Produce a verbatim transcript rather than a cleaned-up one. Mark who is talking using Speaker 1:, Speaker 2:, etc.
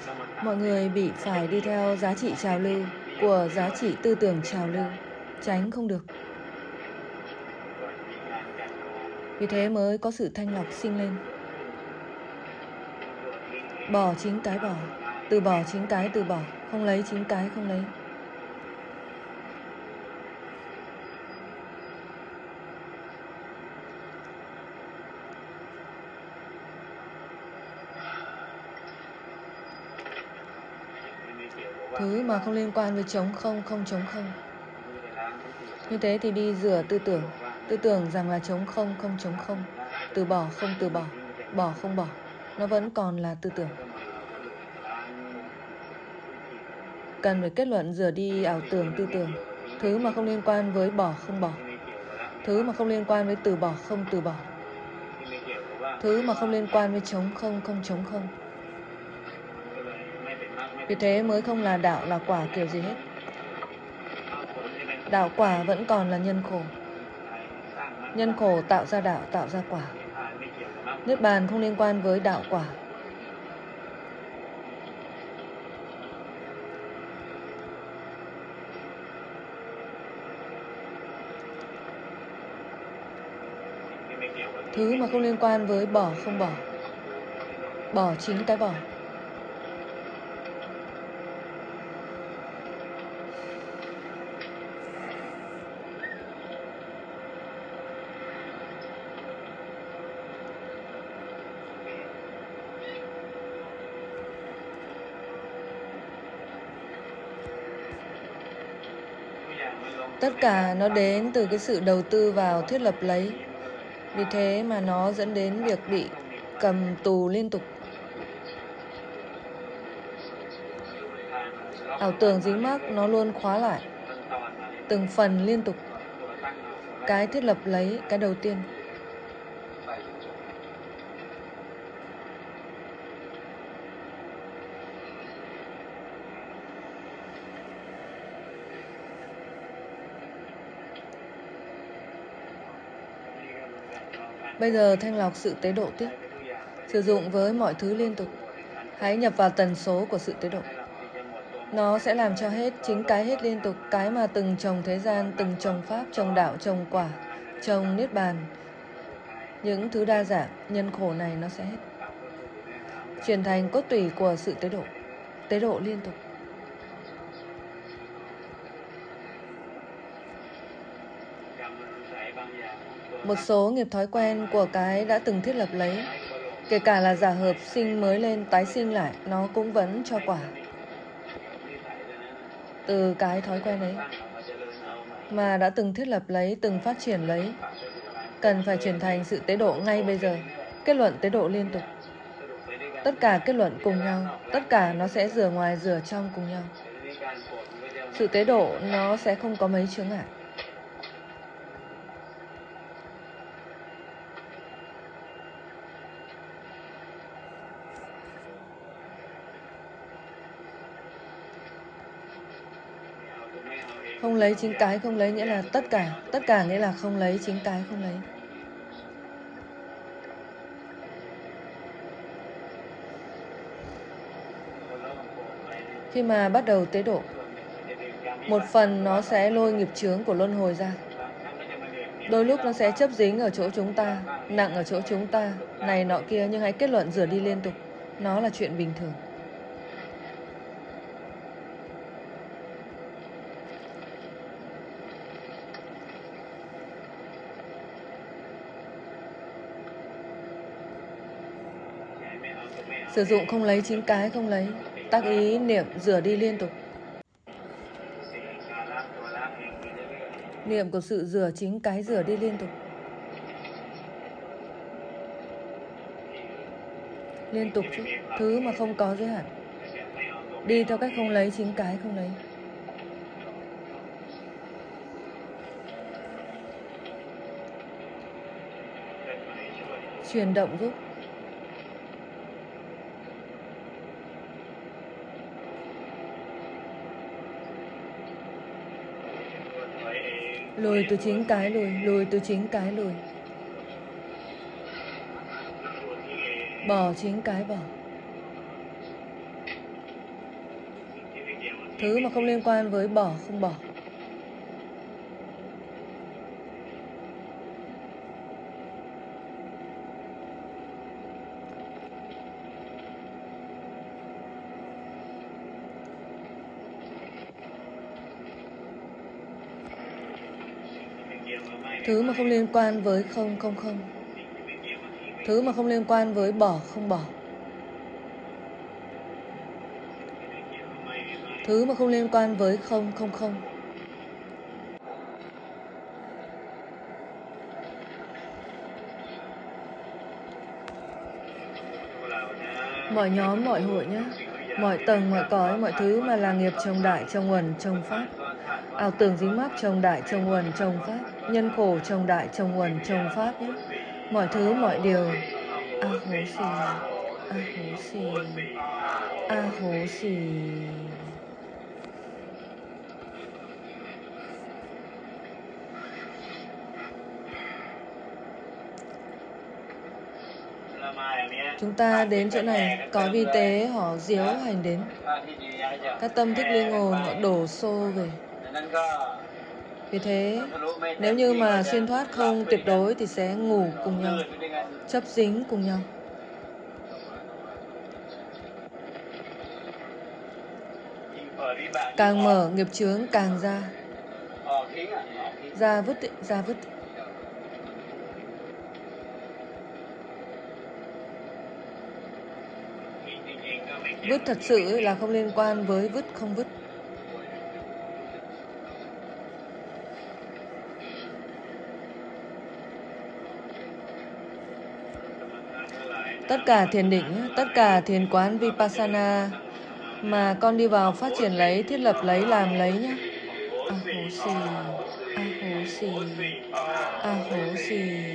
Speaker 1: Mọi người bị phải đi theo giá trị trào lưu của giá trị tư tưởng trào lưu, tránh không được. Vì thế mới có sự thanh lọc sinh lên. Bỏ chính cái bỏ, từ bỏ chính cái từ bỏ, không lấy chính cái không lấy. Thứ mà không liên quan với trống không, không trống không. Như thế thì đi rửa tư tưởng. Tư tưởng rằng là trống không, không trống không. Từ bỏ, không từ bỏ. Bỏ, không bỏ. Nó vẫn còn là tư tưởng. Cần phải kết luận rửa đi ảo tưởng tư tưởng. Thứ mà không liên quan với bỏ, không bỏ. Thứ mà không liên quan với từ bỏ, không từ bỏ. Thứ mà không liên quan với trống không, không trống không. Vì thế mới không là đạo, là quả kiểu gì hết. Đạo quả vẫn còn là nhân khổ. Nhân khổ tạo ra đạo, tạo ra quả. Niết bàn không liên quan với đạo quả. Thứ mà không liên quan với bỏ, không bỏ. Bỏ chính cái bỏ. Tất cả nó đến từ cái sự đầu tư vào thiết lập lấy. Vì thế mà nó dẫn đến việc bị cầm tù liên tục. Ảo tưởng dính mắc nó luôn khóa lại từng phần liên tục. Cái thiết lập lấy, cái đầu tiên. Bây giờ thanh lọc sự tế độ tiếp. Sử dụng với mọi thứ liên tục. Hãy nhập vào tần số của sự tế độ. Nó sẽ làm cho hết, chính cái hết liên tục. Cái mà từng trồng thế gian, từng trồng pháp, trồng đạo, trồng quả, trồng niết bàn. Những thứ đa dạng, nhân khổ này nó sẽ hết. Chuyển thành cốt tủy của sự tế độ. Tế độ liên tục. Một số nghiệp thói quen của cái đã từng thiết lập lấy, kể cả là giả hợp sinh mới lên, tái sinh lại, nó cũng vẫn cho quả. Từ cái thói quen ấy mà đã từng thiết lập lấy, từng phát triển lấy, cần phải chuyển thành sự tế độ ngay bây giờ. Kết luận tế độ liên tục. Tất cả kết luận cùng nhau, tất cả nó sẽ rửa ngoài rửa trong cùng nhau. Sự tế độ nó sẽ không có mấy chướng ngại. Không lấy chính cái không lấy nghĩa là tất cả. Tất cả nghĩa là không lấy chính cái không lấy. Khi mà bắt đầu tế độ, một phần nó sẽ lôi nghiệp chướng của luân hồi ra. Đôi lúc nó sẽ chấp dính ở chỗ chúng ta, nặng ở chỗ chúng ta, này nọ kia, nhưng hãy kết luận rửa đi liên tục. Nó là chuyện bình thường. Sử dụng không lấy chính cái không lấy. Tác ý niệm rửa đi liên tục. Niệm của sự rửa chính cái rửa đi liên tục. Liên tục chứ. Thứ mà không có giới hạn. Đi theo cách không lấy chính cái không lấy. Chuyển động giúp. Lùi từ chính cái lùi, lùi từ chính cái lùi. Bỏ chính cái bỏ. Thứ mà không liên quan với bỏ, không bỏ. Thứ mà không liên quan với không, không, không. Thứ mà không liên quan với bỏ, không bỏ. Thứ mà không liên quan với không, không, không. Mọi nhóm, mọi hội nhé. Mọi tầng, mọi cõi, mọi thứ mà là nghiệp trồng đại, trồng uẩn, trồng pháp. Ảo tưởng dính mắc trồng đại, trồng uẩn, trồng pháp. Nhân khổ trồng đại, trồng uẩn, trồng pháp nhé. Mọi thứ, mọi điều. A hố xì, a hố xì, a hố xì. Chúng ta đến chỗ này, có vi tế họ diếu hành đến. Các tâm thức linh hồn họ đổ xô về. Vì thế, nếu như mà xuyên thoát không tuyệt đối thì sẽ ngủ cùng nhau, chấp dính cùng nhau. Càng mở nghiệp chướng càng ra. Ra vứt, ra vứt. Vứt thật sự là không liên quan với vứt không vứt. Tất cả thiền định, tất cả thiền quán Vipassana mà con đi vào phát triển lấy, thiết lập lấy, làm lấy nhé. A hố xì, a hố xì, a hố xì.